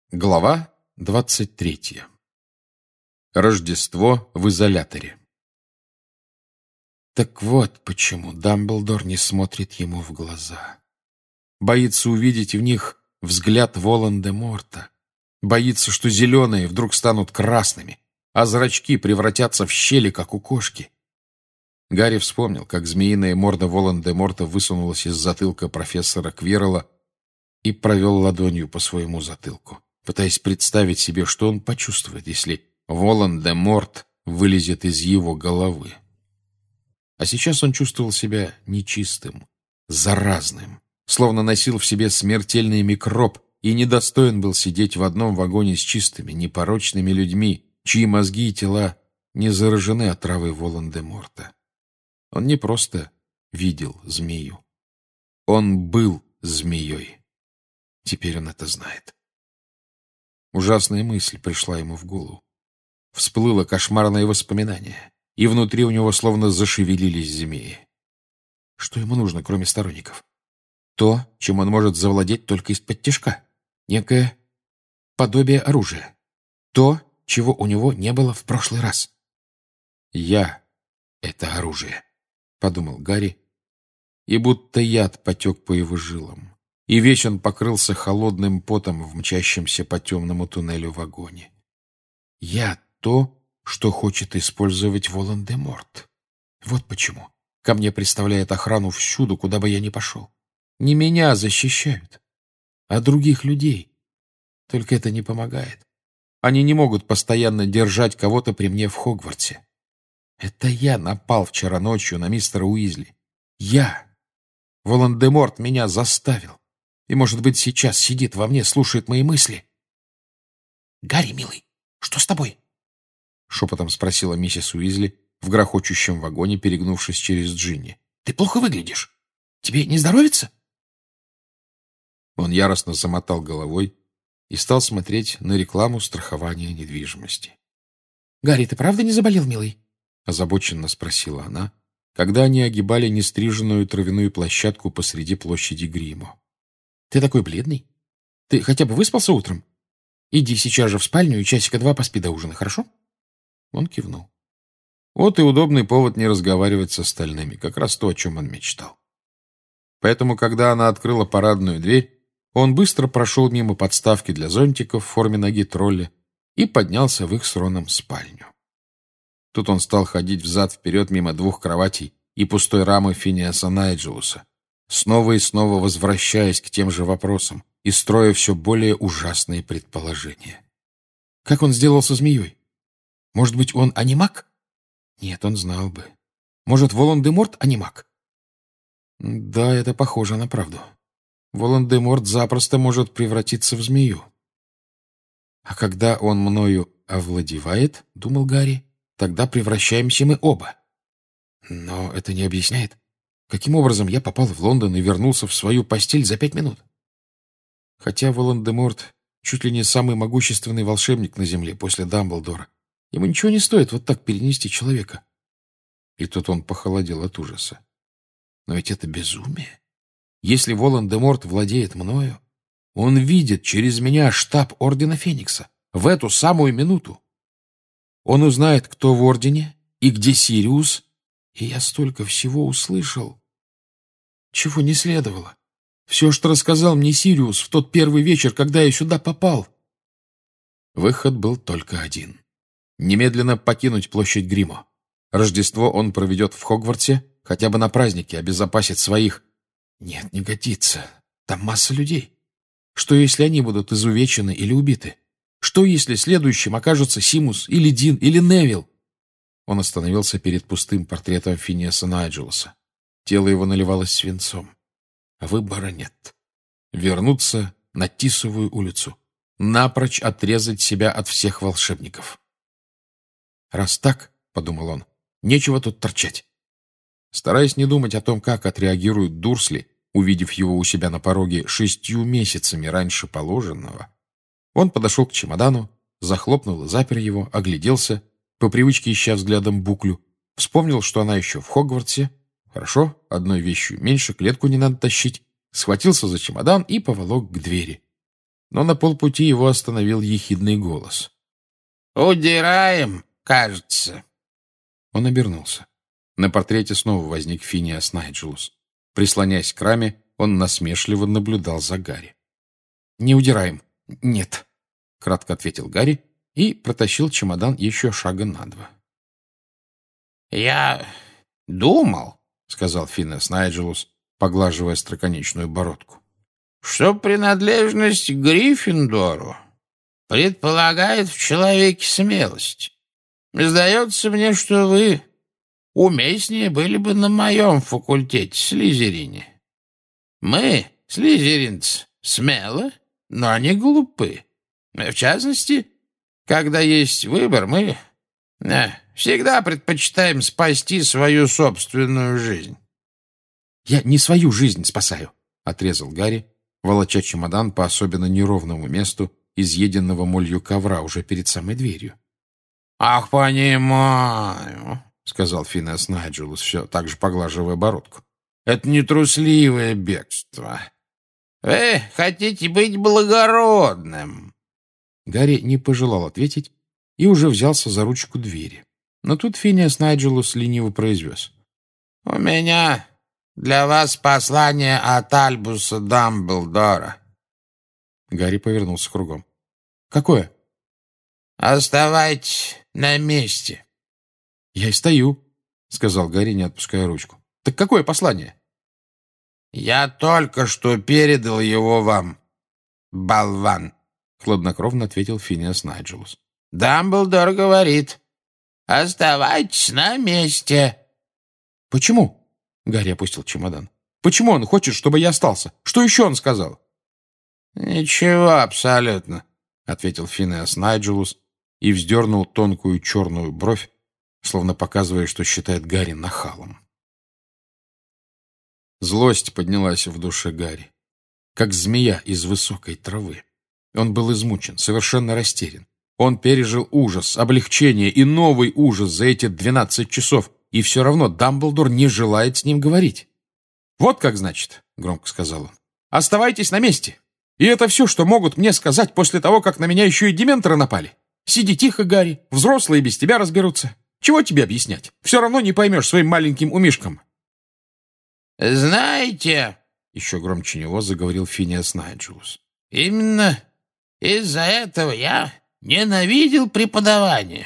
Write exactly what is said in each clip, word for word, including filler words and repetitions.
Глава двадцать третья. Рождество в изоляторе. Так вот почему Дамблдор не смотрит ему в глаза. Боится увидеть в них взгляд Волан-де-Морта. Боится, что зеленые вдруг станут красными, а зрачки превратятся в щели, как у кошки. Гарри вспомнил, как змеиная морда Волан-де-Морта высунулась из затылка профессора Квиррелла и провел ладонью по своему затылку, пытаясь представить себе, что он почувствует, если Волан-де-Морт вылезет из его головы. А сейчас он чувствовал себя нечистым, заразным, словно носил в себе смертельный микроб и недостоин был сидеть в одном вагоне с чистыми, непорочными людьми, чьи мозги и тела не заражены отравой Волан-де-Морта. Он не просто видел змею. Он был змеей. Теперь он это знает. Ужасная мысль пришла ему в голову. Всплыло кошмарное воспоминание, и внутри у него словно зашевелились змеи. Что ему нужно, кроме сторонников? То, чем он может завладеть только из-под тишка. Некое подобие оружия. То, чего у него не было в прошлый раз. «Я — это оружие», — подумал Гарри, и будто яд потек по его жилам, и весь он покрылся холодным потом в мчащемся по темному туннелю вагоне. «Я — то, что хочет использовать Волан-де-Морт. Вот почему ко мне представляет охрану всюду, куда бы я ни пошел. Не меня защищают, а других людей. Только это не помогает. Они не могут постоянно держать кого-то при мне в Хогвартсе. Это я напал вчера ночью на мистера Уизли. Я. Волан-де-Морт меня заставил. И, может быть, сейчас сидит во мне, слушает мои мысли. «Гарри, милый, что с тобой?» — шепотом спросила миссис Уизли в грохочущем вагоне, перегнувшись через Джинни. «Ты плохо выглядишь. Тебе не здоровится?» Он яростно замотал головой и стал смотреть на рекламу страхования недвижимости. «Гарри, ты правда не заболел, милый?» — озабоченно спросила она, когда они огибали нестриженную травяную площадку посреди площади Гримо. «Ты такой бледный. Ты хотя бы выспался утром? Иди сейчас же в спальню и часика два поспи до ужина, хорошо?» Он кивнул. Вот и удобный повод не разговаривать с остальными, как раз то, о чем он мечтал. Поэтому, когда она открыла парадную дверь, он быстро прошел мимо подставки для зонтиков в форме ноги тролля и поднялся в их с Роном спальню. Тут он стал ходить взад-вперед мимо двух кроватей и пустой рамы Финиаса Найджелуса, снова и снова возвращаясь к тем же вопросам и строя все более ужасные предположения. Как он сделался змеей? Может быть, он анимак? Нет, он знал бы. Может, Волан-де-Морт анимак? Да, это похоже на правду. Волан-де-Морт запросто может превратиться в змею. А когда он мною овладевает, — думал Гарри, — тогда превращаемся мы оба. Но это не объясняет, каким образом я попал в Лондон и вернулся в свою постель за пять минут. Хотя Волан-де-Морт чуть ли не самый могущественный волшебник на земле после Дамблдора, ему ничего не стоит вот так перенести человека. И тут он похолодел от ужаса. Но ведь это безумие. Если Волан-де-Морт владеет мною, он видит через меня штаб Ордена Феникса в эту самую минуту. Он узнает, кто в Ордене и где Сириус, и я столько всего услышал, чего не следовало. Все, что рассказал мне Сириус в тот первый вечер, когда я сюда попал. Выход был только один. Немедленно покинуть площадь Гримо. Рождество он проведет в Хогвартсе, хотя бы на празднике, обезопасит своих. Нет, не годится. Там масса людей. Что, если они будут изувечены или убиты? Что, если следующим окажутся Симус или Дин или Невилл? Он остановился перед пустым портретом Финиаса Найджелуса. Тело его наливалось свинцом. Выбора нет. Вернуться на Тисовую улицу. Напрочь отрезать себя от всех волшебников. «Раз так, — подумал он, — нечего тут торчать». Стараясь не думать о том, как отреагирует Дурсли, увидев его у себя на пороге шестью месяцами раньше положенного, он подошел к чемодану, захлопнул и запер его, огляделся, по привычке ища взглядом Буклю, вспомнил, что она еще в Хогвартсе. Хорошо, одной вещью меньше, клетку не надо тащить. Схватился за чемодан и поволок к двери. Но на полпути его остановил ехидный голос. «Удираем, кажется». Он обернулся. На портрете снова возник Финиас Найджелус. Прислонясь к раме, он насмешливо наблюдал за Гарри. «Не удираем. Нет», — кратко ответил Гарри и протащил чемодан еще шага на два. «Я думал», — сказал Финиас Найджелус, поглаживая остроконечную бородку, «что принадлежность к Гриффиндору предполагает в человеке смелость. Сдается мне, что вы уместнее были бы на моем факультете, Слизерине. Мы, слизеринцы, смелы, но не глупы. В частности, когда есть выбор, мы э, всегда предпочитаем спасти свою собственную жизнь». «Я не свою жизнь спасаю», — отрезал Гарри, волоча чемодан по особенно неровному месту изъеденного молью ковра уже перед самой дверью. «Ах, понимаю», — сказал Финиас Найджелус, все так же поглаживая бородку. «Это не трусливое бегство. Вы хотите быть благородным». Гарри не пожелал ответить и уже взялся за ручку двери. Но тут Финиас Найджелус лениво произвез. «У меня для вас послание от Альбуса Дамблдора». Гарри повернулся кругом. «Какое?» «Оставайтесь на месте». «Я и стою», — сказал Гарри, не отпуская ручку. «Так какое послание?» «Я только что передал его вам, болван», — хладнокровно ответил Финиас Найджелус. «Дамблдор говорит, оставайтесь на месте». «Почему?» — Гарри опустил чемодан. «Почему он хочет, чтобы я остался? Что еще он сказал?» «Ничего абсолютно», — ответил Финиас Найджелус и вздернул тонкую черную бровь, словно показывая, что считает Гарри нахалом. Злость поднялась в душе Гарри, как змея из высокой травы. Он был измучен, совершенно растерян. Он пережил ужас, облегчение и новый ужас за эти двенадцать часов, и все равно Дамблдор не желает с ним говорить. «Вот как значит», — громко сказал он, — «оставайтесь на месте. И это все, что могут мне сказать после того, как на меня еще и дементоры напали. Сиди тихо, Гарри, взрослые без тебя разберутся. Чего тебе объяснять? Все равно не поймешь своим маленьким умишкам». «Знаете», — еще громче него заговорил Финиас Найджелус, «именно из-за этого я ненавидел преподавание.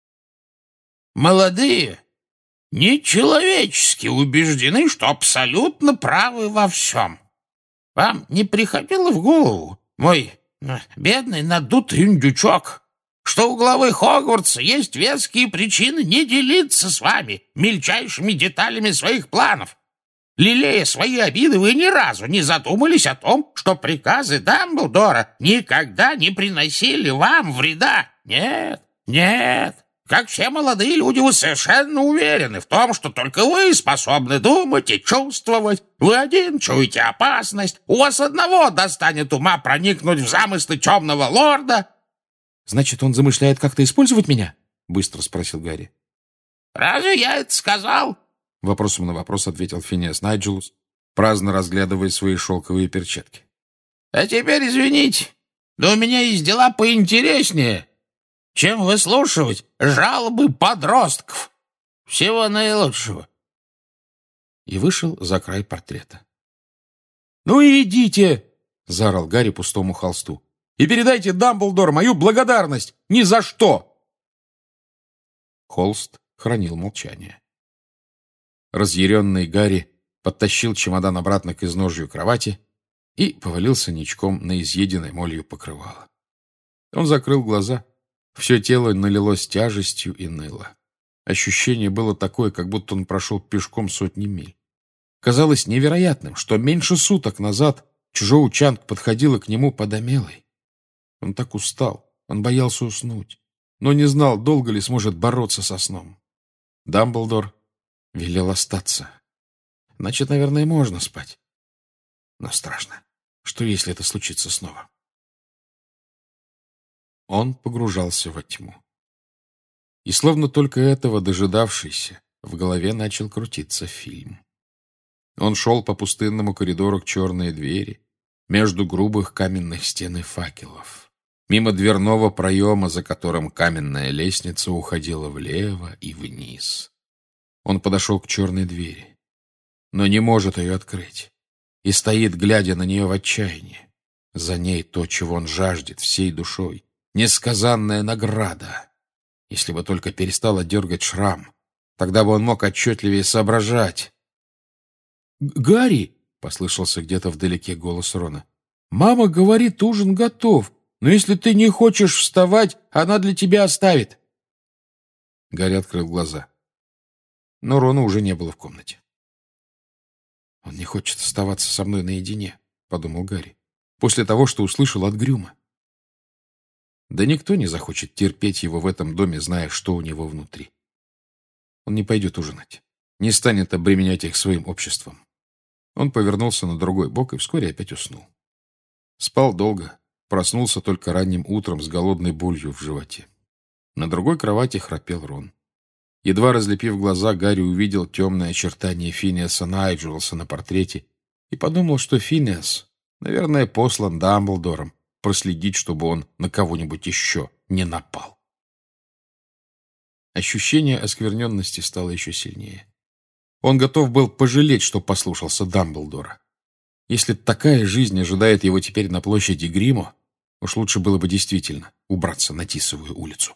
Молодые нечеловечески убеждены, что абсолютно правы во всем. Вам не приходило в голову, мой бедный надутый индючок, что у главы Хогвартса есть веские причины не делиться с вами мельчайшими деталями своих планов? Лелея свои обиды, вы ни разу не задумались о том, что приказы Дамблдора никогда не приносили вам вреда. Нет, нет. Как все молодые люди, вы совершенно уверены в том, что только вы способны думать и чувствовать. Вы один чуете опасность. У вас одного достанет ума проникнуть в замыслы темного лорда». «Значит, он замышляет как-то использовать меня?» — быстро спросил Гарри. «Разве я это сказал?» — вопросом на вопрос ответил Финиас Найджелус, праздно разглядывая свои шелковые перчатки. «А теперь извините, но у меня есть дела поинтереснее, чем выслушивать жалобы подростков. Всего наилучшего». И вышел за край портрета. «Ну и идите!» — заорал Гарри пустому холсту. «И передайте Дамблдору мою благодарность! Ни за что!» Холст хранил молчание. Разъяренный Гарри подтащил чемодан обратно к изножью кровати и повалился ничком на изъеденное молью покрывало. Он закрыл глаза. Все тело налилось тяжестью и ныло. Ощущение было такое, как будто он прошел пешком сотни миль. Казалось невероятным, что меньше суток назад Чжоу Чанг подходила к нему подомелой. Он так устал, он боялся уснуть, но не знал, долго ли сможет бороться со сном. Дамблдор велел остаться. Значит, наверное, можно спать. Но страшно. Что, если это случится снова? Он погружался во тьму. И словно только этого дожидавшийся, в голове начал крутиться фильм. Он шел по пустынному коридору к черной двери, между грубых каменных стен и факелов, мимо дверного проема, за которым каменная лестница уходила влево и вниз. Он подошел к черной двери, но не может ее открыть, и стоит, глядя на нее в отчаянии. За ней то, чего он жаждет всей душой, несказанная награда. Если бы только перестала дергать шрам, тогда бы он мог отчетливее соображать. «Гарри!» — послышался где-то вдалеке голос Рона. «Мама говорит, ужин готов, но если ты не хочешь вставать, она для тебя оставит». Гарри открыл глаза. Но Рона уже не было в комнате. «Он не хочет оставаться со мной наедине», — подумал Гарри, после того, что услышал от Грюма. Да никто не захочет терпеть его в этом доме, зная, что у него внутри. Он не пойдет ужинать, не станет обременять их своим обществом. Он повернулся на другой бок и вскоре опять уснул. Спал долго, проснулся только ранним утром с голодной болью в животе. На другой кровати храпел Рон. Едва разлепив глаза, Гарри увидел темное очертание Финиаса Найджелса на портрете и подумал, что Финиас, наверное, послан Дамблдором проследить, чтобы он на кого-нибудь еще не напал. Ощущение оскверненности стало еще сильнее. Он готов был пожалеть, что послушался Дамблдора. Если такая жизнь ожидает его теперь на площади Гриммо, уж лучше было бы действительно убраться на Тисовую улицу.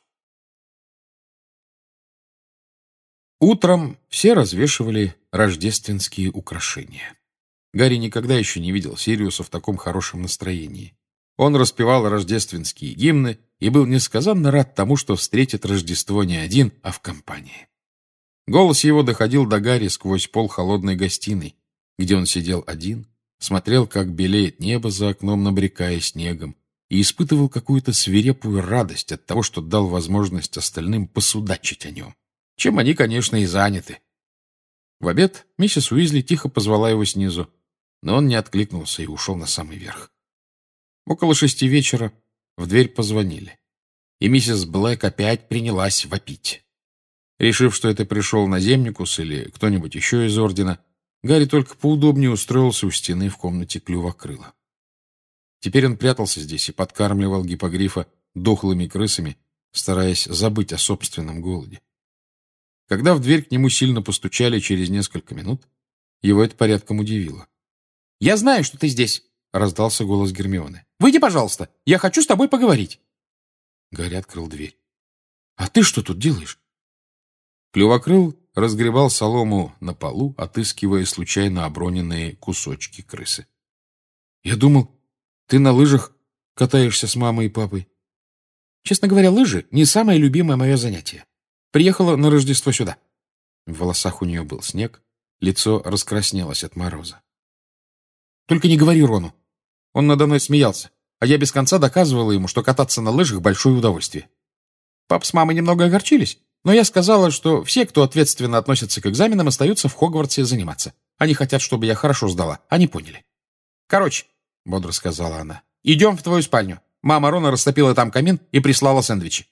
Утром все развешивали рождественские украшения. Гарри никогда еще не видел Сириуса в таком хорошем настроении. Он распевал рождественские гимны и был несказанно рад тому, что встретит Рождество не один, а в компании. Голос его доходил до Гарри сквозь пол холодной гостиной, где он сидел один, смотрел, как белеет небо за окном, набрякая снегом, и испытывал какую-то свирепую радость от того, что дал возможность остальным посудачить о нем, чем они, конечно, и заняты. В обед миссис Уизли тихо позвала его снизу, но он не откликнулся и ушел на самый верх. Около шести вечера в дверь позвонили, и миссис Блэк опять принялась вопить. Решив, что это пришел наземникус или кто-нибудь еще из ордена, Гарри только поудобнее устроился у стены в комнате Клювокрыла. Теперь он прятался здесь и подкармливал гиппогрифа дохлыми крысами, стараясь забыть о собственном голоде. Когда в дверь к нему сильно постучали через несколько минут, его это порядком удивило. «Я знаю, что ты здесь!» — раздался голос Гермионы. «Выйди, пожалуйста! Я хочу с тобой поговорить!» Гарри открыл дверь. «А ты что тут делаешь?» Клювокрыл разгребал солому на полу, отыскивая случайно оброненные кусочки крысы. «Я думал, ты на лыжах катаешься с мамой и папой». «Честно говоря, лыжи — не самое любимое мое занятие. Приехала на Рождество сюда». В волосах у нее был снег, лицо раскраснелось от мороза. «Только не говори Рону. Он надо мной смеялся, а я без конца доказывала ему, что кататься на лыжах — большое удовольствие. Пап с мамой немного огорчились, но я сказала, что все, кто ответственно относится к экзаменам, остаются в Хогвартсе заниматься. Они хотят, чтобы я хорошо сдала. Они поняли. Короче, — бодро сказала она, — идем в твою спальню. Мама Рона растопила там камин и прислала сэндвичи».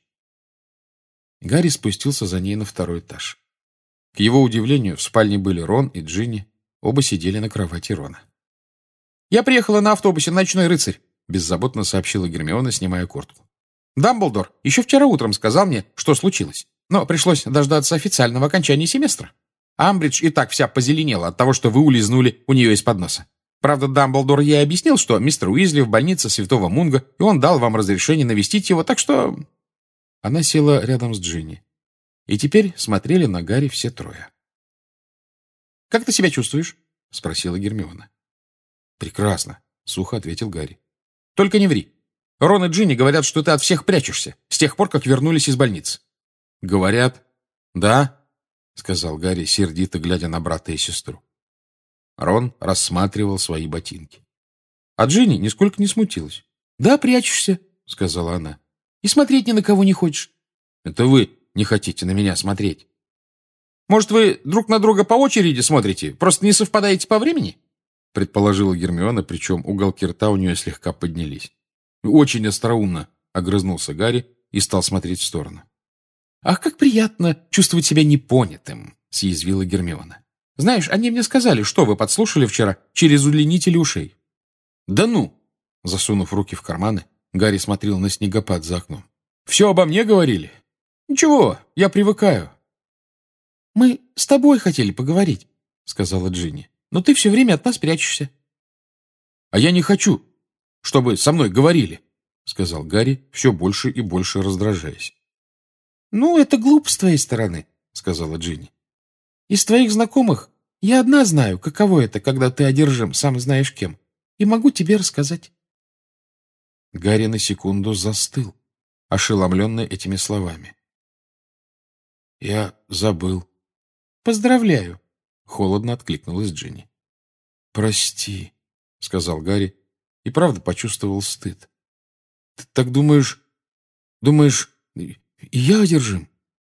Гарри спустился за ней на второй этаж. К его удивлению, в спальне были Рон и Джинни. Оба сидели на кровати Рона. «Я приехала на автобусе «Ночной рыцарь», — беззаботно сообщила Гермиона, снимая куртку. «Дамблдор еще вчера утром сказал мне, что случилось, но пришлось дождаться официального окончания семестра. Амбридж и так вся позеленела от того, что вы улизнули у нее из-под носа. Правда, Дамблдор ей объяснил, что мистер Уизли в больнице Святого Мунга, и он дал вам разрешение навестить его, так что...» Она села рядом с Джинни. И теперь смотрели на Гарри все трое. «Как ты себя чувствуешь?» — спросила Гермиона. «Прекрасно», — сухо ответил Гарри. «Только не ври. Рон и Джинни говорят, что ты от всех прячешься, с тех пор, как вернулись из больницы». «Говорят? Да?» — сказал Гарри, сердито глядя на брата и сестру. Рон рассматривал свои ботинки. А Джинни нисколько не смутилась. «Да, прячешься», — сказала она. «И смотреть ни на кого не хочешь». «Это вы не хотите на меня смотреть». «Может, вы друг на друга по очереди смотрите, просто не совпадаете по времени?» — предположила Гермиона, причем уголки рта у нее слегка поднялись. «Очень остроумно», — огрызнулся Гарри и стал смотреть в сторону. «Ах, как приятно чувствовать себя непонятым», — съязвила Гермиона. «Знаешь, они мне сказали, что вы подслушали вчера через удлинители ушей». «Да ну!» Засунув руки в карманы, Гарри смотрел на снегопад за окном. «Все обо мне говорили?» «Ничего, я привыкаю». «Мы с тобой хотели поговорить», — сказала Джинни. «Но ты все время от нас прячешься». «А я не хочу, чтобы со мной говорили», — сказал Гарри, все больше и больше раздражаясь. «Ну, это глупо с твоей стороны», — сказала Джинни. «Из твоих знакомых я одна знаю, каково это, когда ты одержим, сам знаешь кем, и могу тебе рассказать». Гарри на секунду застыл, ошеломленный этими словами. «Я забыл». «Поздравляю», — холодно откликнулась Джинни. «Прости», — сказал Гарри, и правда почувствовал стыд. «Ты так думаешь... думаешь, и я одержим?»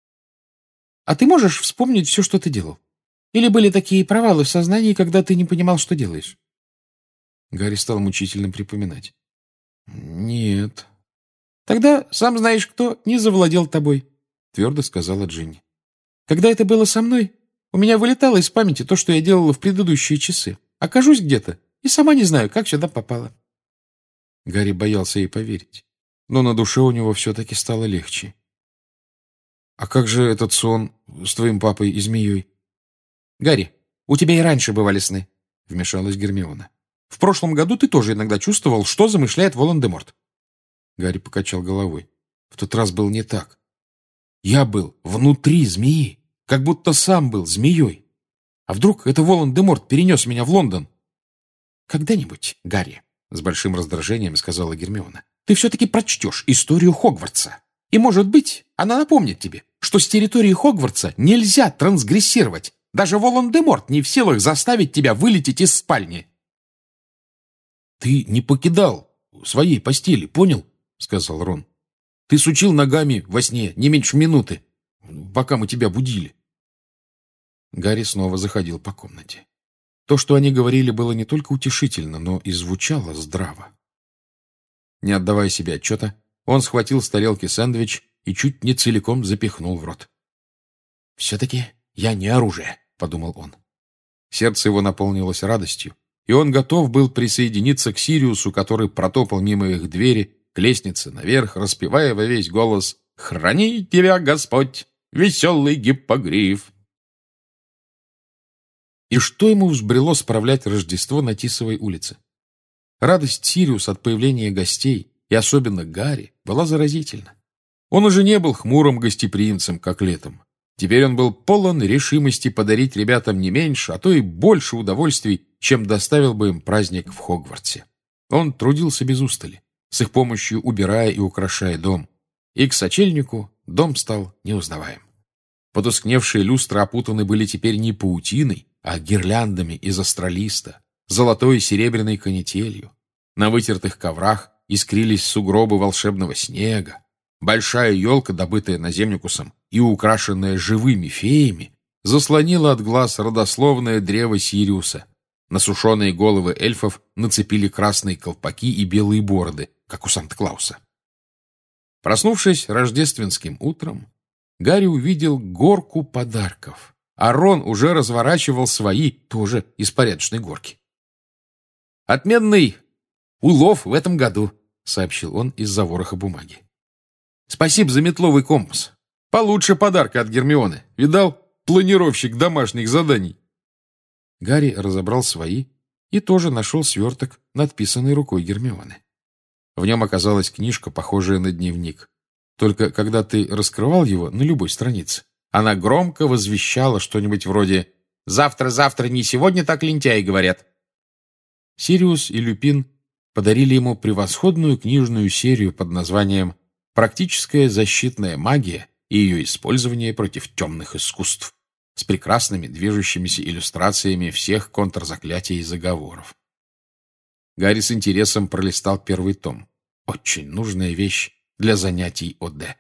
«А ты можешь вспомнить все, что ты делал? Или были такие провалы в сознании, когда ты не понимал, что делаешь?» Гарри стал мучительно припоминать. «Нет». «Тогда, сам знаешь кто, не завладел тобой», — твердо сказала Джинни. «Когда это было со мной, у меня вылетало из памяти то, что я делала в предыдущие часы. Окажусь где-то и сама не знаю, как сюда попала». Гарри боялся ей поверить, но на душе у него все-таки стало легче. «А как же этот сон с твоим папой и змеей?» «Гарри, у тебя и раньше бывали сны», — вмешалась Гермиона. «В прошлом году ты тоже иногда чувствовал, что замышляет Волан-де-Морт». Гарри покачал головой. «В тот раз был не так. Я был внутри змеи, как будто сам был змеей. А вдруг это Волан-де-Морт перенес меня в Лондон?» «Когда-нибудь, Гарри», — с большим раздражением сказала Гермиона, «ты все-таки прочтешь историю Хогвартса. И, может быть, она напомнит тебе, что с территории Хогвартса нельзя трансгрессировать. Даже Волан-де-Морт не в силах заставить тебя вылететь из спальни». «Ты не покидал своей постели, понял?» — сказал Рон. «Ты сучил ногами во сне не меньше минуты, пока мы тебя будили». Гарри снова заходил по комнате. То, что они говорили, было не только утешительно, но и звучало здраво. Не отдавая себе отчета, он схватил с тарелки сэндвич и чуть не целиком запихнул в рот. «Все-таки я не оружие», — подумал он. Сердце его наполнилось радостью, и он готов был присоединиться к Сириусу, который протопал мимо их двери, к лестнице наверх, распевая во весь голос «Храни тебя, Господь, веселый гиппогриф!» И что ему взбрело справлять Рождество на Тисовой улице? Радость Сириуса от появления гостей, и особенно Гарри, была заразительна. Он уже не был хмурым гостеприимцем, как летом. Теперь он был полон решимости подарить ребятам не меньше, а то и больше удовольствий, чем доставил бы им праздник в Хогвартсе. Он трудился без устали, с их помощью убирая и украшая дом. И к сочельнику дом стал неузнаваем. Потускневшие люстры опутаны были теперь не паутиной, а гирляндами из астролиста, золотой и серебряной канителью. На вытертых коврах искрились сугробы волшебного снега. Большая елка, добытая наземникусом и украшенная живыми феями, заслонила от глаз родословное древо Сириуса. На сушеные головы эльфов нацепили красные колпаки и белые бороды, как у Санта-Клауса. Проснувшись рождественским утром, Гарри увидел горку подарков, а Рон уже разворачивал свои, тоже из порядочной горки. «Отменный улов в этом году», — сообщил он из-за вороха бумаги. «Спасибо за метловый компас. Получше подарка от Гермионы. Видал? Планировщик домашних заданий». Гарри разобрал свои и тоже нашел сверток, надписанный рукой Гермионы. В нем оказалась книжка, похожая на дневник. Только когда ты раскрывал его на любой странице, она громко возвещала что-нибудь вроде «Завтра, завтра, не сегодня так лентяи говорят». Сириус и Люпин подарили ему превосходную книжную серию под названием «Практическая защитная магия и ее использование против темных искусств», с прекрасными движущимися иллюстрациями всех контрзаклятий и заговоров. Гарри с интересом пролистал первый том. Очень нужная вещь для занятий ОД.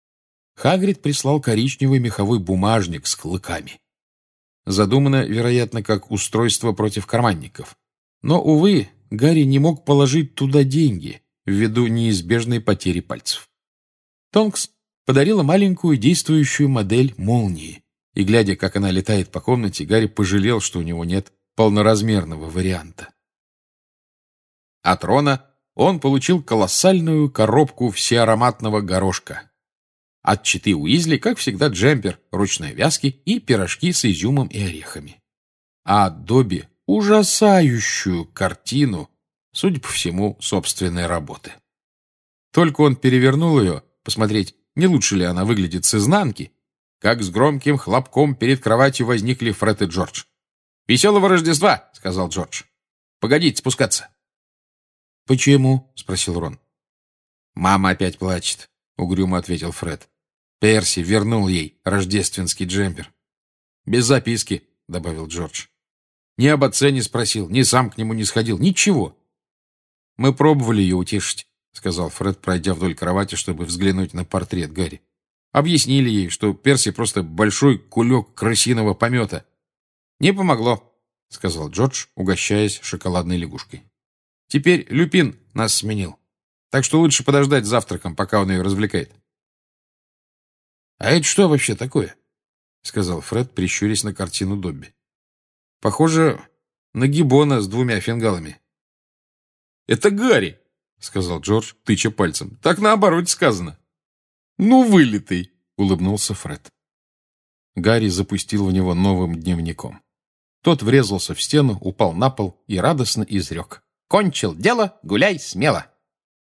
Хагрид прислал коричневый меховой бумажник с клыками. Задумано, вероятно, как устройство против карманников. Но, увы, Гарри не мог положить туда деньги ввиду неизбежной потери пальцев. Тонкс подарила маленькую действующую модель молнии, и, глядя, как она летает по комнате, Гарри пожалел, что у него нет полноразмерного варианта. От Рона он получил колоссальную коробку всеароматного горошка. От читы Уизли, как всегда, джемпер ручной вязки и пирожки с изюмом и орехами. А от Добби ужасающую картину, судя по всему, собственной работы. Только он перевернул ее, посмотреть, не лучше ли она выглядит с изнанки, как с громким хлопком перед кроватью возникли Фред и Джордж. «Веселого Рождества!» — сказал Джордж. «Погодите спускаться». «Почему?» — спросил Рон. «Мама опять плачет», — угрюмо ответил Фред. «Перси вернул ей рождественский джемпер». «Без записки», — добавил Джордж. «Ни об отце не спросил, ни сам к нему не сходил, ничего». «Мы пробовали ее утешить», — сказал Фред, пройдя вдоль кровати, чтобы взглянуть на портрет Гарри. «Объяснили ей, что Перси просто большой кулек крысиного помета». «Не помогло», — сказал Джордж, угощаясь шоколадной лягушкой. «Теперь Люпин нас сменил, так что лучше подождать с завтраком, пока он ее развлекает». «А это что вообще такое?» — сказал Фред, прищурясь на картину Добби. «Похоже на гиббона с двумя фингалами». «Это Гарри», — сказал Джордж, тыча пальцем. «Так наоборот сказано». «Ну, вылитый», — улыбнулся Фред. Гарри запустил в него новым дневником. Тот врезался в стену, упал на пол и радостно изрек: «Кончил дело, гуляй смело».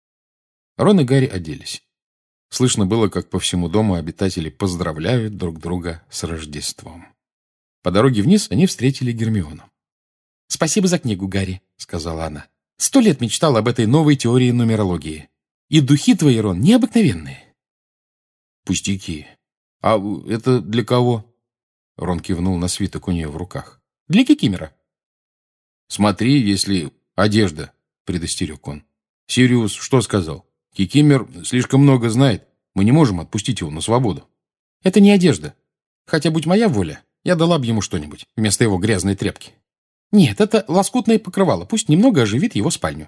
Рон и Гарри оделись. Слышно было, как по всему дому обитатели поздравляют друг друга с Рождеством. По дороге вниз они встретили Гермиону. «Спасибо за книгу, Гарри», — сказала она. «Сто лет мечтал об этой новой теории нумерологии. И духи твои, Рон, необыкновенные». «Пустяки. А это для кого?» Рон кивнул на свиток у нее в руках. «Для Кикимера». «Смотри, если одежда», — предостерег он. «Сириус что сказал? Кикимер слишком много знает. Мы не можем отпустить его на свободу». «Это не одежда. Хотя, будь моя воля, я дала бы ему что-нибудь вместо его грязной тряпки. Нет, это лоскутное покрывало. Пусть немного оживит его спальню».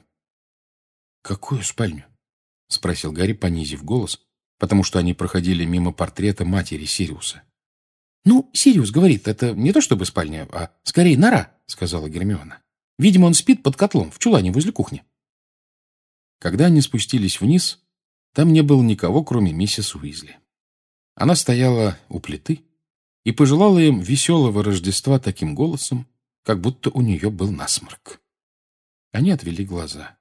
«Какую спальню?» — спросил Гарри, понизив голос, потому что они проходили мимо портрета матери Сириуса. «Ну, Сириус говорит, это не то чтобы спальня, а скорее нора», — сказала Гермиона. «Видимо, он спит под котлом в чулане возле кухни». Когда они спустились вниз, там не было никого, кроме миссис Уизли. Она стояла у плиты и пожелала им веселого Рождества таким голосом, как будто у нее был насморк. Они отвели глаза.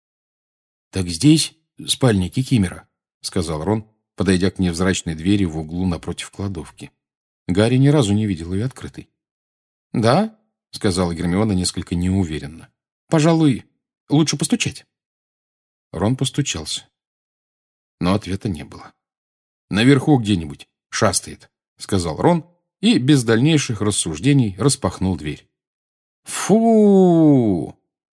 «Так здесь спальня Кикимера», — сказал Рон, подойдя к невзрачной двери в углу напротив кладовки. Гарри ни разу не видел ее открытой. «Да», — сказала Гермиона несколько неуверенно. «Пожалуй, лучше постучать». Рон постучался. Но ответа не было. «Наверху где-нибудь шастает», — сказал Рон и без дальнейших рассуждений распахнул дверь. «Фу!»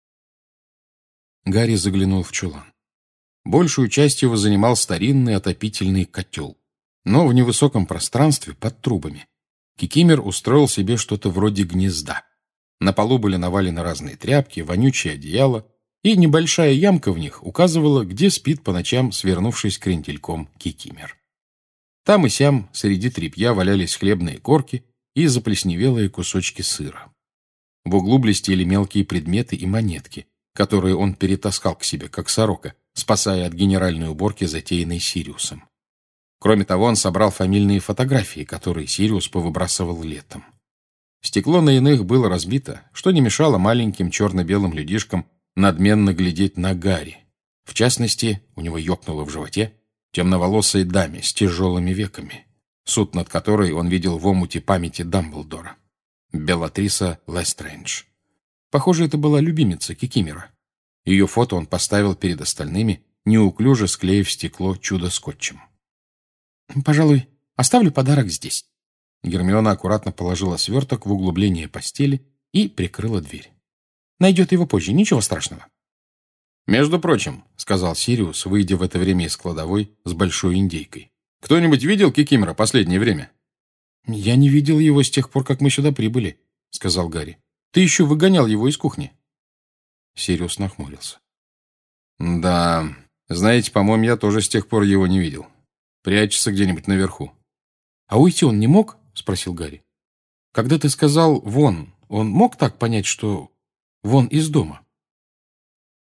Гарри заглянул в чулан. Большую часть его занимал старинный отопительный котел. Но в невысоком пространстве под трубами Кикимер устроил себе что-то вроде гнезда. На полу были навалены разные тряпки, вонючее одеяло, и небольшая ямка в них указывала, где спит по ночам, свернувшись крендельком, Кикимер. Там и сям среди тряпья валялись хлебные корки и заплесневелые кусочки сыра. В углу блестели мелкие предметы и монетки, которые он перетаскал к себе, как сорока, спасая от генеральной уборки, затеянной Сириусом. Кроме того, он собрал фамильные фотографии, которые Сириус повыбрасывал летом. Стекло на иных было разбито, что не мешало маленьким черно-белым людишкам надменно глядеть на Гарри. В частности, у него ёкнуло в животе темноволосой даме с тяжелыми веками, суд над которой он видел в омуте памяти Дамблдора. Беллатриса Лестрейндж. Похоже, это была любимица Кикимера. Ее фото он поставил перед остальными, неуклюже склеив стекло чудо-скотчем. «Пожалуй, оставлю подарок здесь». Гермиона аккуратно положила сверток в углубление постели и прикрыла дверь. «Найдет его позже, ничего страшного». «Между прочим», — сказал Сириус, выйдя в это время из кладовой с большой индейкой. «Кто-нибудь видел Кикимера последнее время?» «Я не видел его с тех пор, как мы сюда прибыли», — сказал Гарри. «Ты еще выгонял его из кухни». Сириус нахмурился. «Да, знаете, по-моему, я тоже с тех пор его не видел. Прячется где-нибудь наверху». «А уйти он не мог?» — спросил Гарри. «Когда ты сказал «вон», он мог так понять, что вон из дома?»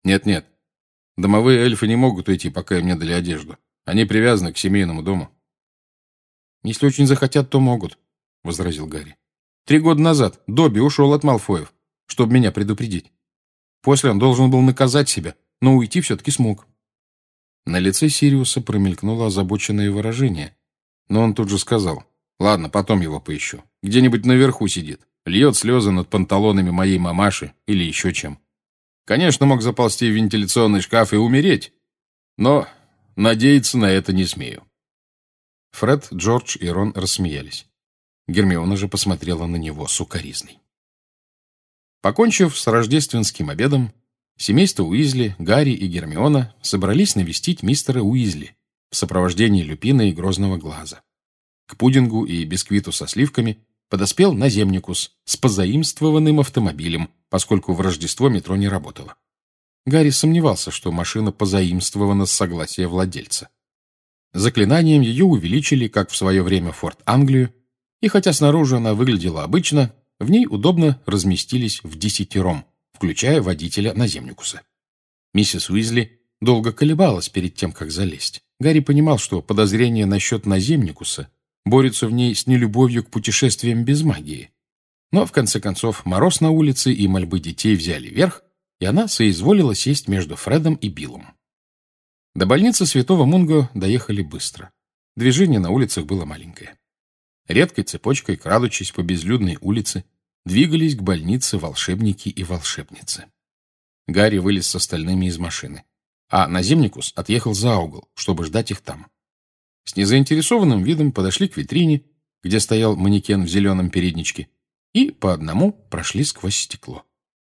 Нет-нет, домовые эльфы не могут уйти, пока им не дали одежду. Они привязаны к семейному дому. Если очень захотят, то могут, — возразил Гарри. Три года назад Добби ушел от Малфоев, чтобы меня предупредить. После он должен был наказать себя, но уйти все-таки смог. На лице Сириуса промелькнуло озабоченное выражение, но он тут же сказал: «Ладно, потом его поищу. Где-нибудь наверху сидит, льет слезы над панталонами моей мамаши или еще чем. Конечно, мог заползти в вентиляционный шкаф и умереть, но надеяться на это не смею». Фред, Джордж и Рон рассмеялись. Гермиона же посмотрела на него с укоризной. Покончив с рождественским обедом, семейство Уизли, Гарри и Гермиона собрались навестить мистера Уизли в сопровождении Люпина и Грозного Глаза. К пудингу и бисквиту со сливками подоспел Наземникус с позаимствованным автомобилем, поскольку в Рождество метро не работало. Гарри сомневался, что машина позаимствована с согласия владельца. Заклинанием ее увеличили, как в свое время Форд Англию, и хотя снаружи она выглядела обычно, в ней удобно разместились вдесятером, включая водителя Наземникуса. Миссис Уизли долго колебалась перед тем, как залезть. Гарри понимал, что подозрения насчет Наземникуса борются в ней с нелюбовью к путешествиям без магии. Но, в конце концов, мороз на улице и мольбы детей взяли верх, и она соизволила сесть между Фредом и Биллом. До больницы Святого Мунго доехали быстро. Движение на улицах было маленькое. Редкой цепочкой, крадучись по безлюдной улице, двигались к больнице волшебники и волшебницы. Гарри вылез с остальными из машины, а Наземникус отъехал за угол, чтобы ждать их там. С незаинтересованным видом подошли к витрине, где стоял манекен в зеленом передничке, и по одному прошли сквозь стекло.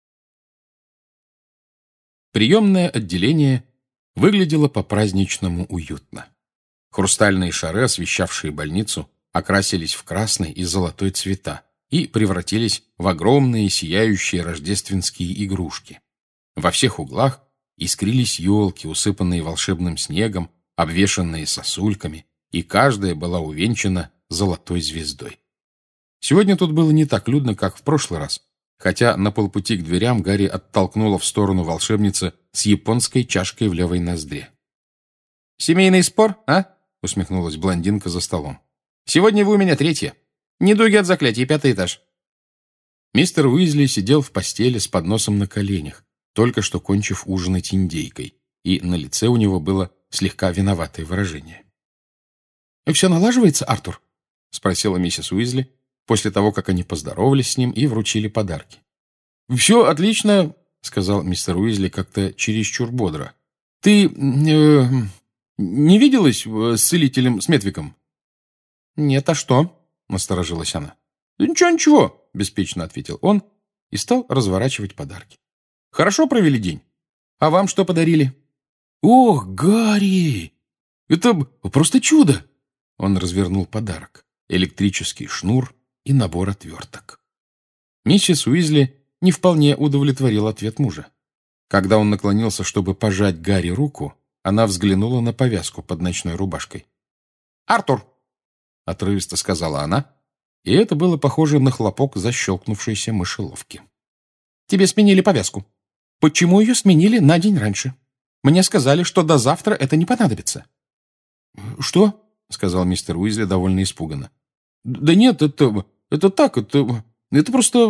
Приемное отделение выглядело по-праздничному уютно. Хрустальные шары, освещавшие больницу, окрасились в красный и золотой цвета и превратились в огромные сияющие рождественские игрушки. Во всех углах искрились елки, усыпанные волшебным снегом, обвешанные сосульками, и каждая была увенчана золотой звездой. Сегодня тут было не так людно, как в прошлый раз, хотя на полпути к дверям Гарри оттолкнула в сторону волшебницы с японской чашкой в левой ноздре. «Семейный спор, а?» — усмехнулась блондинка за столом. «Сегодня вы у меня третья. Недуги от заклятий, пятый этаж». Мистер Уизли сидел в постели с подносом на коленях, только что кончив ужинать индейкой, и на лице у него было слегка виноватое выражение. «Все налаживается, Артур?» — спросила миссис Уизли, после того, как они поздоровались с ним и вручили подарки. «Все отлично», — сказал мистер Уизли как-то чересчур бодро. «Ты э, не виделась с целителем Сметвиком?» «Нет, а что?» — насторожилась она. «Ничего, ничего», — беспечно ответил он и стал разворачивать подарки. «Хорошо провели день? А вам что подарили?» «Ох, Гарри! Это просто чудо!» Он развернул подарок. Электрический шнур и набор отверток. Миссис Уизли не вполне удовлетворил ответ мужа. Когда он наклонился, чтобы пожать Гарри руку, она взглянула на повязку под ночной рубашкой. «Артур!» — отрывисто сказала она, и это было похоже на хлопок защелкнувшейся мышеловки. «Тебе сменили повязку. Почему ее сменили на день раньше? Мне сказали, что до завтра это не понадобится». «Что?» — сказал мистер Уизли довольно испуганно. «Да нет, это... это так, это... это просто...»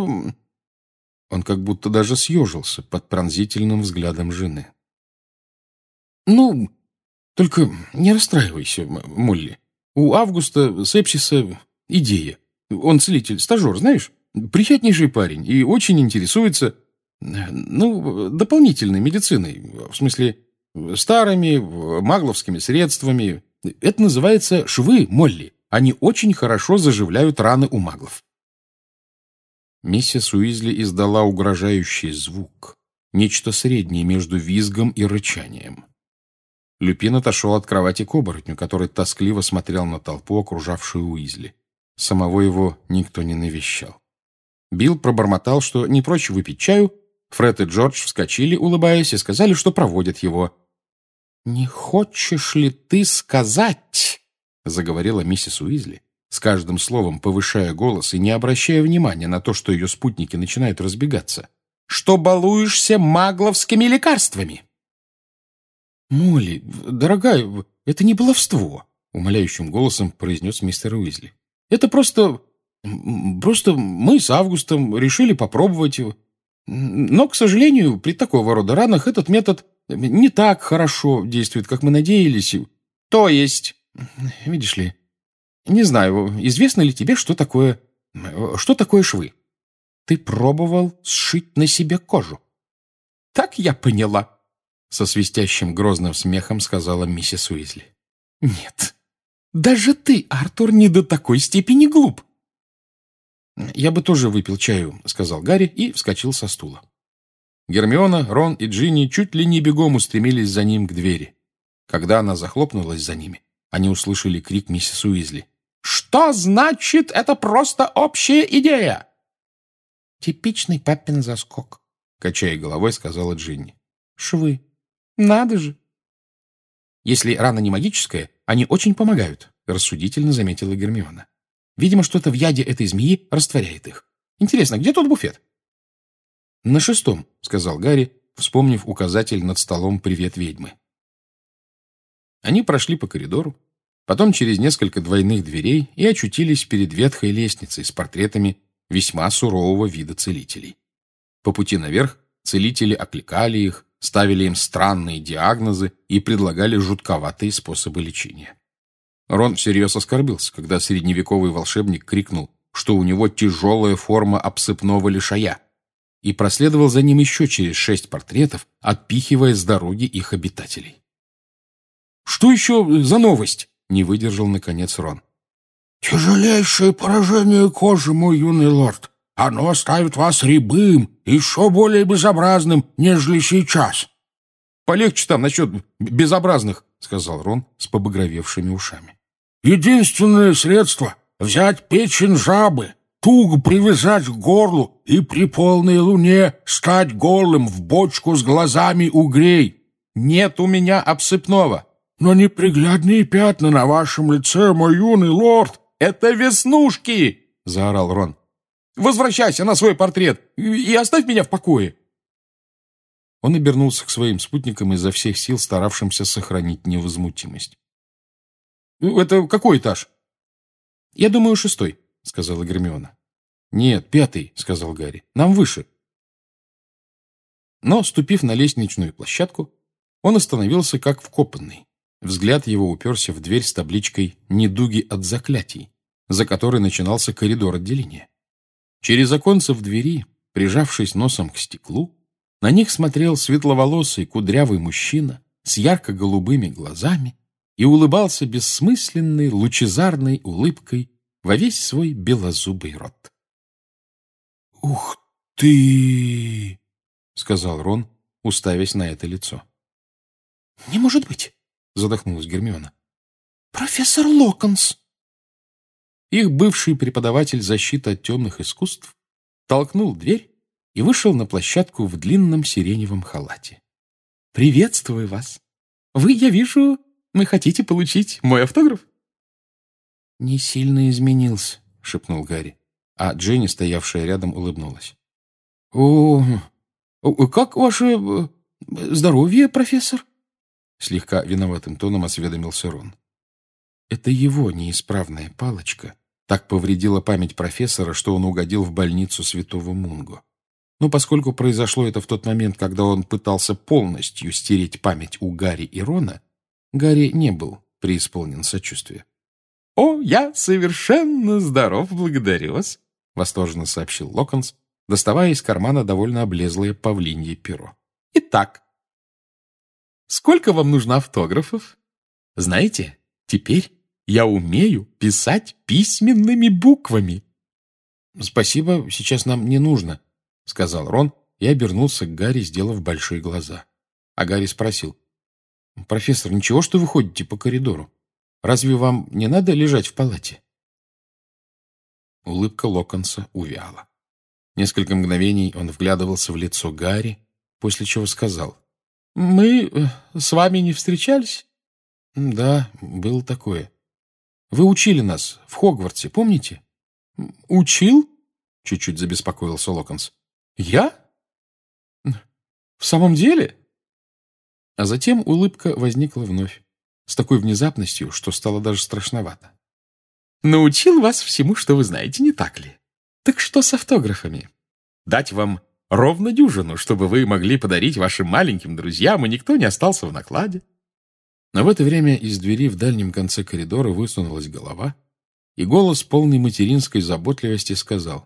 Он как будто даже съежился под пронзительным взглядом жены. «Ну, только не расстраивайся, Молли. У Августа сепсиса идея. Он целитель, стажер, знаешь? Приятнейший парень и очень интересуется, ну, дополнительной медициной. В смысле, старыми магловскими средствами. Это называется швы, Молли. Они очень хорошо заживляют раны у маглов». Миссис Уизли издала угрожающий звук, нечто среднее между визгом и рычанием. Люпин отошел от кровати к оборотню, который тоскливо смотрел на толпу, окружавшую Уизли. Самого его никто не навещал. Билл пробормотал, что не прочь выпить чаю. Фред и Джордж вскочили, улыбаясь, и сказали, что проводят его. «Не хочешь ли ты сказать?» — заговорила миссис Уизли, с каждым словом повышая голос и не обращая внимания на то, что ее спутники начинают разбегаться, что балуешься магловскими лекарствами». «Молли, дорогая, это не баловство», — умоляющим голосом произнес мистер Уизли. «Это просто... просто мы с Августом решили попробовать его. Но, к сожалению, при такого рода ранах этот метод не так хорошо действует, как мы надеялись. То есть, видишь ли, не знаю, известно ли тебе, что такое... что такое швы? Ты пробовал сшить на себе кожу?» «Так я поняла», — со свистящим грозным смехом сказала миссис Уизли. «Нет, даже ты, Артур, не до такой степени глуп». «Я бы тоже выпил чаю», — сказал Гарри и вскочил со стула. Гермиона, Рон и Джинни чуть ли не бегом устремились за ним к двери. Когда она захлопнулась за ними, они услышали крик миссис Уизли. «Что значит это просто общая идея?» «Типичный папин заскок», — качая головой, сказала Джинни. «Швы. Надо же». «Если рана не магическая, они очень помогают», — рассудительно заметила Гермиона. «Видимо, что-то в яде этой змеи растворяет их. Интересно, где тут буфет?» «На шестом», — сказал Гарри, вспомнив указатель над столом «Привет, ведьмы». Они прошли по коридору, потом через несколько двойных дверей и очутились перед ветхой лестницей с портретами весьма сурового вида целителей. По пути наверх целители окликали их, ставили им странные диагнозы и предлагали жутковатые способы лечения. Рон всерьез оскорбился, когда средневековый волшебник крикнул, что у него тяжелая форма обсыпного лишая, и проследовал за ним еще через шесть портретов, отпихивая с дороги их обитателей. «Что еще за новость?» — не выдержал, наконец, Рон. «Тяжелейшее поражение кожи, мой юный лорд. Оно оставит вас рябым, еще более безобразным, нежели сейчас». «Полегче там насчет безобразных», — сказал Рон с побагровевшими ушами. «Единственное средство — взять печень жабы, туго привязать к горлу и при полной луне стать голым в бочку с глазами угрей». «Нет у меня обсыпного». «Но неприглядные пятна на вашем лице, мой юный лорд». «Это веснушки!» — заорал Рон. «Возвращайся на свой портрет и оставь меня в покое!» Он обернулся к своим спутникам изо всех сил, старавшимся сохранить невозмутимость. «Это какой этаж?» «Я думаю, шестой», — сказала Гермиона. «Нет, пятый», — сказал Гарри. «Нам выше». Но, ступив на лестничную площадку, он остановился как вкопанный. Взгляд его уперся в дверь с табличкой «Недуги от заклятий», за которой начинался коридор отделения. Через оконце в двери, прижавшись носом к стеклу, на них смотрел светловолосый кудрявый мужчина с ярко-голубыми глазами и улыбался бессмысленной лучезарной улыбкой во весь свой белозубый рот. «Ух ты!» — сказал Рон, уставясь на это лицо. «Не может быть!» — задохнулась Гермиона. «Профессор Локонс!» Их бывший преподаватель защиты от темных искусств толкнул дверь и вышел на площадку в длинном сиреневом халате. «Приветствую вас! Вы, я вижу, вы хотите получить мой автограф?» «Не сильно изменился», — шепнул Гарри, а Дженни, стоявшая рядом, улыбнулась. «О, как ваше здоровье, профессор?» Слегка виноватым тоном осведомился Рон. Это его неисправная палочка так повредила память профессора, что он угодил в больницу святого Мунго. Но поскольку произошло это в тот момент, когда он пытался полностью стереть память у Гарри и Рона, Гарри не был преисполнен сочувствия. «О, я совершенно здоров, благодарю вас», — восторженно сообщил Локонс, доставая из кармана довольно облезлое павлинье перо. «Итак, сколько вам нужно автографов? Знаете, теперь я умею писать письменными буквами». «Спасибо, сейчас нам не нужно», — сказал Рон и обернулся к Гарри, сделав большие глаза. А Гарри спросил. «Профессор, ничего, что вы ходите по коридору? Разве вам не надо лежать в палате?» Улыбка Локонса увяла. Несколько мгновений он вглядывался в лицо Гарри, после чего сказал. «Мы с вами не встречались?» «Да, было такое. Вы учили нас в Хогвартсе, помните?» «Учил?» — чуть-чуть забеспокоился Локонс. «Я? В самом деле? А затем улыбка возникла вновь, с такой внезапностью, что стало даже страшновато. Научил вас всему, что вы знаете, не так ли? Так что с автографами? Дать вам ровно дюжину, чтобы вы могли подарить вашим маленьким друзьям, и никто не остался в накладе. Но в это время из двери в дальнем конце коридора высунулась голова, и голос, полный материнской заботливости, сказал: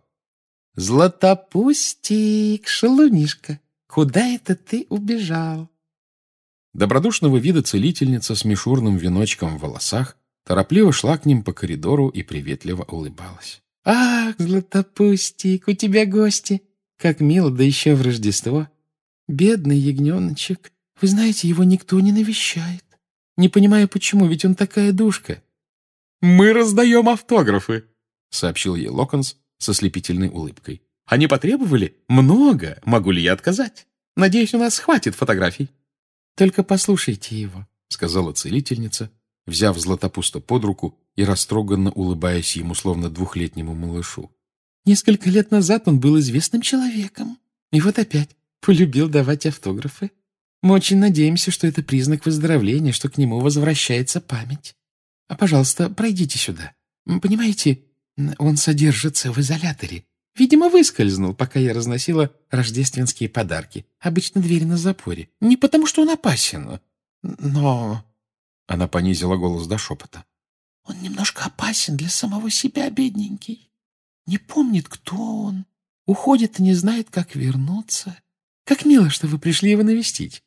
«Златопустик, шалунишка, куда это ты убежал?» Добродушного вида целительница с мишурным веночком в волосах торопливо шла к ним по коридору и приветливо улыбалась. «Ах, Златопустик, у тебя гости! Как мило, да еще в Рождество! Бедный ягненочек, вы знаете, его никто не навещает. Не понимаю, почему, ведь он такая душка». «Мы раздаем автографы», — сообщил ей Локонс со слепительной улыбкой. «Они потребовали много, могу ли я отказать? Надеюсь, у нас хватит фотографий». «Только послушайте его», — сказала целительница, взяв Златопуста под руку и растроганно улыбаясь ему, словно двухлетнему малышу. «Несколько лет назад он был известным человеком, и вот опять полюбил давать автографы. Мы очень надеемся, что это признак выздоровления, что к нему возвращается память. А, пожалуйста, пройдите сюда. Понимаете, он содержится в изоляторе. Видимо, выскользнул, пока я разносила рождественские подарки. Обычно дверь на запоре. Не потому, что он опасен, но...» Она понизила голос до шепота. «Он немножко опасен для самого себя, бедненький. Не помнит, кто он. Уходит и не знает, как вернуться. Как мило, что вы пришли его навестить».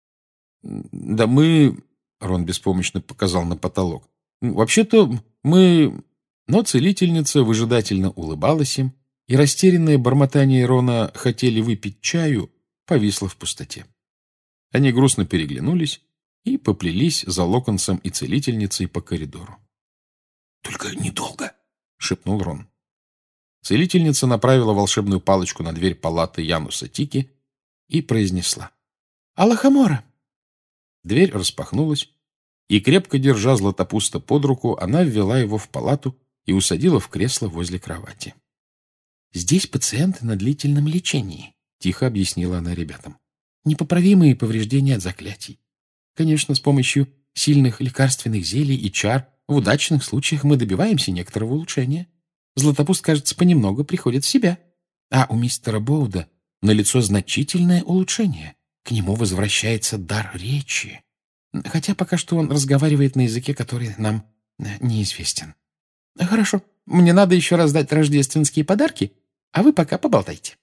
«Да мы...» — Рон беспомощно показал на потолок. «Вообще-то мы...» Но целительница выжидательно улыбалась им, и растерянное бормотание Рона «хотели выпить чаю» повисло в пустоте. Они грустно переглянулись и поплелись за Локонсом и целительницей по коридору. «Только недолго», — шепнул Рон. Целительница направила волшебную палочку на дверь палаты Януса Тики и произнесла: «Алахамора». Дверь распахнулась, и, крепко держа Златопуста под руку, она ввела его в палату и усадила в кресло возле кровати. «Здесь пациенты на длительном лечении», — тихо объяснила она ребятам. «Непоправимые повреждения от заклятий. Конечно, с помощью сильных лекарственных зелий и чар в удачных случаях мы добиваемся некоторого улучшения. Златопуст, кажется, понемногу приходит в себя. А у мистера Боуда налицо значительное улучшение. К нему возвращается дар речи. Хотя пока что он разговаривает на языке, который нам неизвестен. Хорошо, мне надо еще раздать рождественские подарки, а вы пока поболтайте».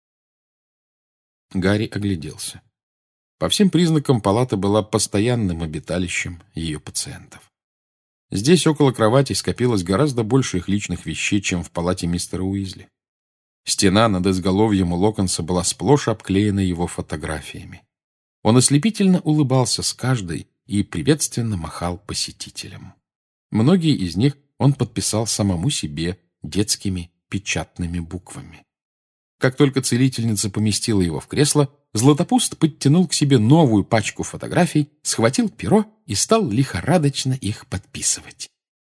Гарри огляделся. По всем признакам палата была постоянным обиталищем ее пациентов. Здесь около кровати скопилось гораздо больше их личных вещей, чем в палате мистера Уизли. Стена над изголовьем у Локонса была сплошь обклеена его фотографиями. Он ослепительно улыбался с каждой и приветственно махал посетителям. Многие из них он подписал самому себе детскими печатными буквами. Как только целительница поместила его в кресло, Златопуст подтянул к себе новую пачку фотографий, схватил перо и стал лихорадочно их подписывать.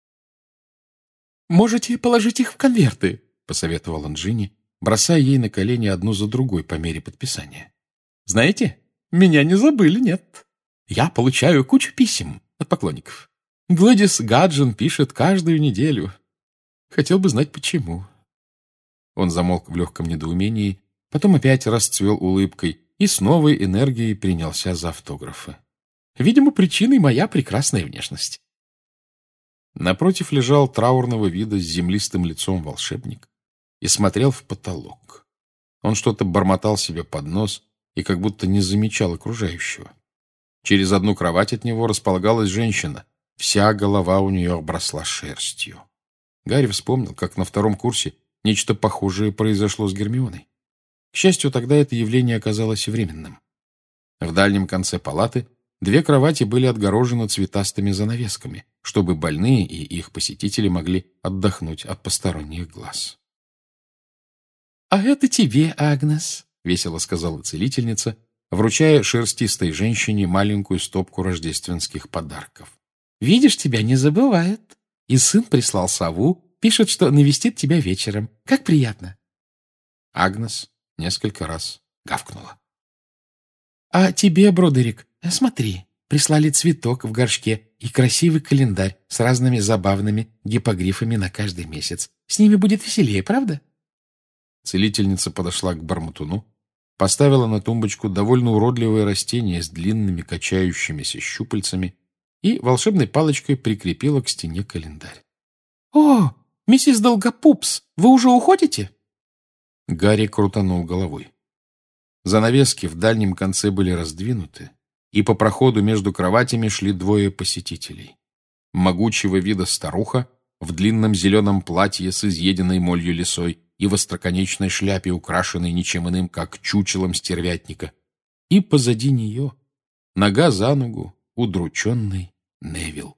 «Можете положить их в конверты», — посоветовал он Джинни, бросая ей на колени одну за другой по мере подписания. «Знаете, меня не забыли, нет. Я получаю кучу писем от поклонников. Гладис Гаджин пишет каждую неделю. Хотел бы знать, почему». Он замолк в легком недоумении, потом опять расцвел улыбкой и с новой энергией принялся за автографы. Видимо, причиной моя прекрасная внешность. Напротив лежал траурного вида с землистым лицом волшебник и смотрел в потолок. Он что-то бормотал себе под нос и как будто не замечал окружающего. Через одну кровать от него располагалась женщина. Вся голова у нее обросла шерстью. Гарри вспомнил, как на втором курсе нечто похожее произошло с Гермионой. К счастью, тогда это явление оказалось временным. В дальнем конце палаты две кровати были отгорожены цветастыми занавесками, чтобы больные и их посетители могли отдохнуть от посторонних глаз. «А это тебе, Агнес», — весело сказала целительница, вручая шерстистой женщине маленькую стопку рождественских подарков. «Видишь, тебя не забывают. И сын прислал сову, пишет, что навестит тебя вечером. Как приятно». Агнес несколько раз гавкнула. А тебе, Бродерик, смотри, прислали цветок в горшке и красивый календарь с разными забавными гиппогрифами на каждый месяц. С ними будет веселее, правда?» Целительница подошла к Бормотуну, поставила на тумбочку довольно уродливое растение с длинными качающимися щупальцами и волшебной палочкой прикрепила к стене календарь. «О, миссис Долгопупс, вы уже уходите?» Гарри крутанул головой. Занавески в дальнем конце были раздвинуты, и по проходу между кроватями шли двое посетителей. Могучего вида старуха в длинном зеленом платье с изъеденной молью лисой и в остроконечной шляпе, украшенной ничем иным, как чучелом стервятника, и позади нее, нога за ногу, удрученный Невилл.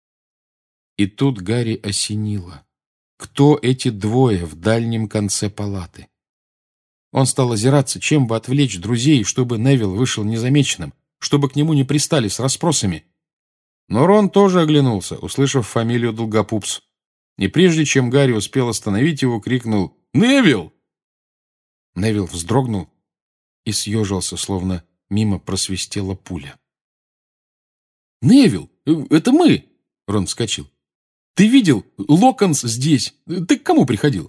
И тут Гарри осенило. Кто эти двое в дальнем конце палаты? Он стал озираться, чем бы отвлечь друзей, чтобы Невилл вышел незамеченным, чтобы к нему не пристали с расспросами. Но Рон тоже оглянулся, услышав фамилию Долгопупс. И прежде чем Гарри успел остановить его, крикнул «Невилл!». Невилл вздрогнул и съежился, словно мимо просвистела пуля. «Невилл, это мы!» — Рон вскочил. «Ты видел? Локонс здесь. Ты к кому приходил?»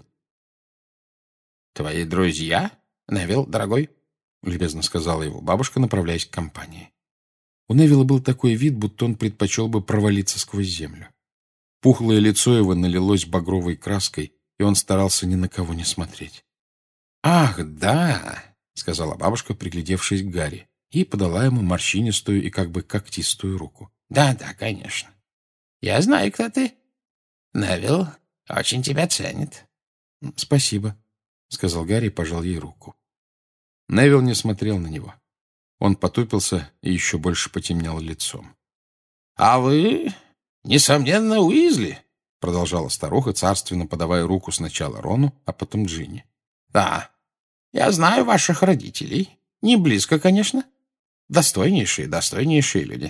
«Твои друзья, Невилл, дорогой?» — любезно сказала его бабушка, направляясь к компании. У Невилла был такой вид, будто он предпочел бы провалиться сквозь землю. Пухлое лицо его налилось багровой краской, и он старался ни на кого не смотреть. «Ах, да!» — сказала бабушка, приглядевшись к Гарри, и подала ему морщинистую и как бы когтистую руку. «Да-да, конечно. Я знаю, кто ты. Невилл очень тебя ценит». «Спасибо», — сказал Гарри и пожал ей руку. Невилл не смотрел на него. Он потупился и еще больше потемнел лицом. «А вы, несомненно, Уизли», — продолжала старуха, царственно подавая руку сначала Рону, а потом Джинни. «Да, я знаю ваших родителей. Не близко, конечно. Достойнейшие, достойнейшие люди.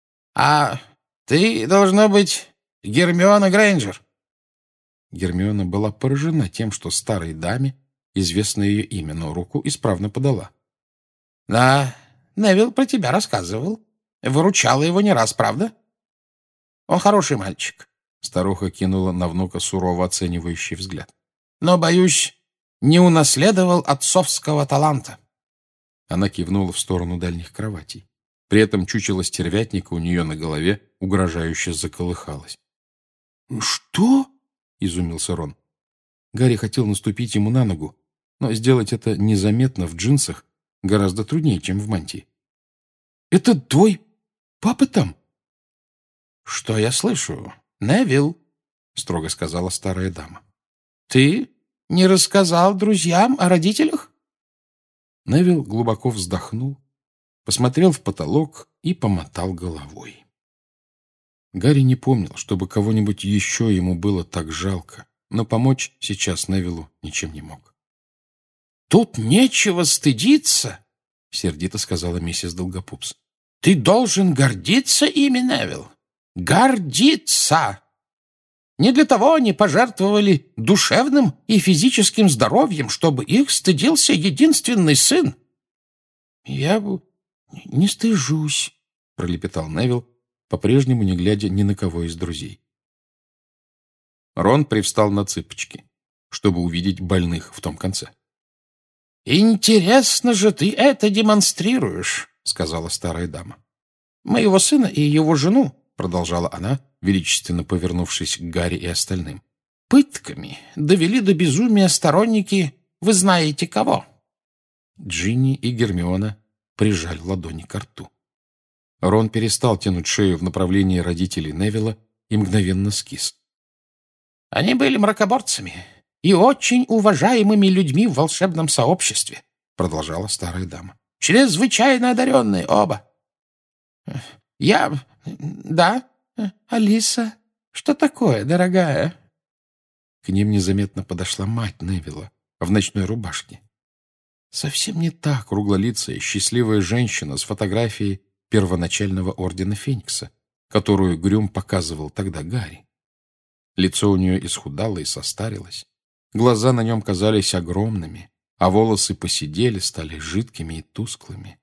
А ты, должна быть, Гермиона Грейнджер». Гермиона была поражена тем, что старой даме известно ее имя, но руку исправно подала. «Да, Невилл про тебя рассказывал. Выручала его не раз, правда? Он хороший мальчик». Старуха кинула на внука сурово оценивающий взгляд. «Но, боюсь, не унаследовал отцовского таланта». Она кивнула в сторону дальних кроватей. При этом чучело стервятника у нее на голове угрожающе заколыхалось. «Что?» — изумился Рон. Гарри хотел наступить ему на ногу, но сделать это незаметно в джинсах гораздо труднее, чем в мантии. «Это твой папа там?» «Что я слышу? Невилл», — строго сказала старая дама. «Ты не рассказал друзьям о родителях?» Невилл глубоко вздохнул, посмотрел в потолок и помотал головой. Гарри не помнил, чтобы кого-нибудь еще ему было так жалко, но помочь сейчас Невиллу ничем не мог. «Тут нечего стыдиться», — сердито сказала миссис Долгопупс. «Ты должен гордиться ими, Невилл. Гордиться! Не для того они пожертвовали душевным и физическим здоровьем, чтобы их стыдился единственный сын». «Я не стыжусь», — пролепетал Невилл, по-прежнему не глядя ни на кого из друзей. Рон привстал на цыпочки, чтобы увидеть больных в том конце. «Интересно же ты это демонстрируешь», — сказала старая дама. «Моего сына и его жену», — продолжала она, величественно повернувшись к Гарри и остальным, «пытками довели до безумия сторонники, вы знаете кого». Джинни и Гермиона прижали ладони к рту. Рон перестал тянуть шею в направлении родителей Невилла и мгновенно скис. «Они были мракоборцами и очень уважаемыми людьми в волшебном сообществе», — продолжала старая дама. «Чрезвычайно одаренные оба. Я... Да, Алиса, что такое, дорогая?» К ним незаметно подошла мать Невилла в ночной рубашке. Совсем не та круглолицая, счастливая женщина с фотографией первоначального ордена Феникса, которую Грюм показывал тогда Гарри. Лицо у нее исхудало и состарилось. Глаза на нем казались огромными, а волосы поседели, стали жидкими и тусклыми.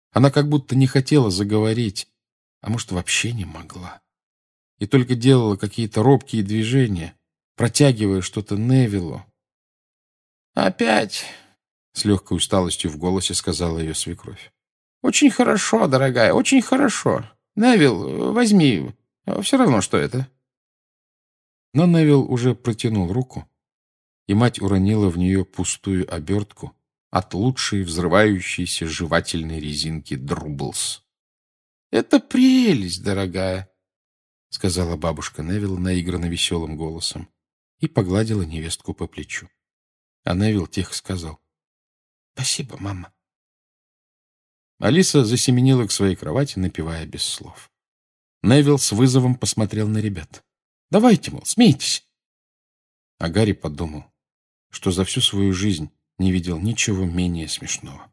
Она как будто не хотела заговорить, а может, вообще не могла. И только делала какие-то робкие движения, протягивая что-то Невиллу. «Опять?» — с легкой усталостью в голосе сказала ее свекровь. «Очень хорошо, дорогая, очень хорошо. Невилл, возьми. Все равно, что это». Но Невилл уже протянул руку, и мать уронила в нее пустую обертку от лучшей взрывающейся жевательной резинки Друблс. «Это прелесть, дорогая», — сказала бабушка Невилла наигранно веселым голосом и погладила невестку по плечу. А Невилл тихо сказал: «Спасибо, мама». Алиса засеменила к своей кровати, напевая без слов. Невилл с вызовом посмотрел на ребят. «Давайте, мол, смейтесь». А Гарри подумал, что за всю свою жизнь не видел ничего менее смешного.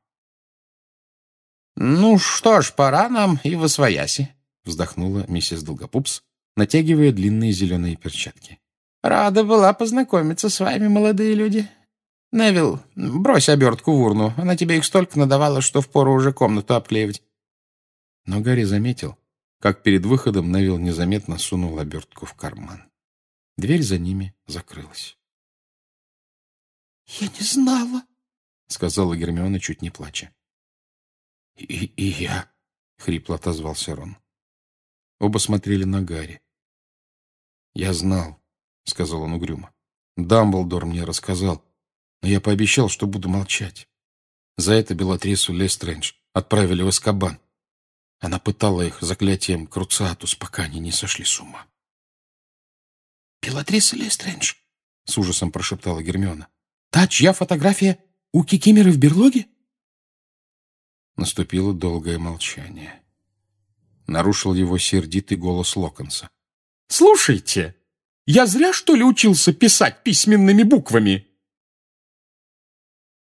«Ну что ж, пора нам и восвояси», — вздохнула миссис Долгопупс, натягивая длинные зеленые перчатки. «Рада была познакомиться с вами, молодые люди. Невилл, брось обертку в урну, она тебе их столько надавала, что впору уже комнату обклеивать». Но Гарри заметил, как перед выходом Невилл незаметно сунул обертку в карман. Дверь за ними закрылась. «Я не знала», — сказала Гермиона, чуть не плача. «И, и я», — хрипло отозвался Рон. Оба смотрели на Гарри. «Я знал», — сказал он угрюмо. «Дамблдор мне рассказал, но я пообещал, что буду молчать. За это Белатрису Лестрейндж отправили в Азкабан. Она пытала их заклятием Круциатус, пока они не сошли с ума». «Белатриса Лестрейндж?» — с ужасом прошептала Гермиона. «Та, чья фотография у Кикимеры в берлоге?» Наступило долгое молчание. Нарушил его сердитый голос Локонса. «Слушайте, я зря, что ли, учился писать письменными буквами?»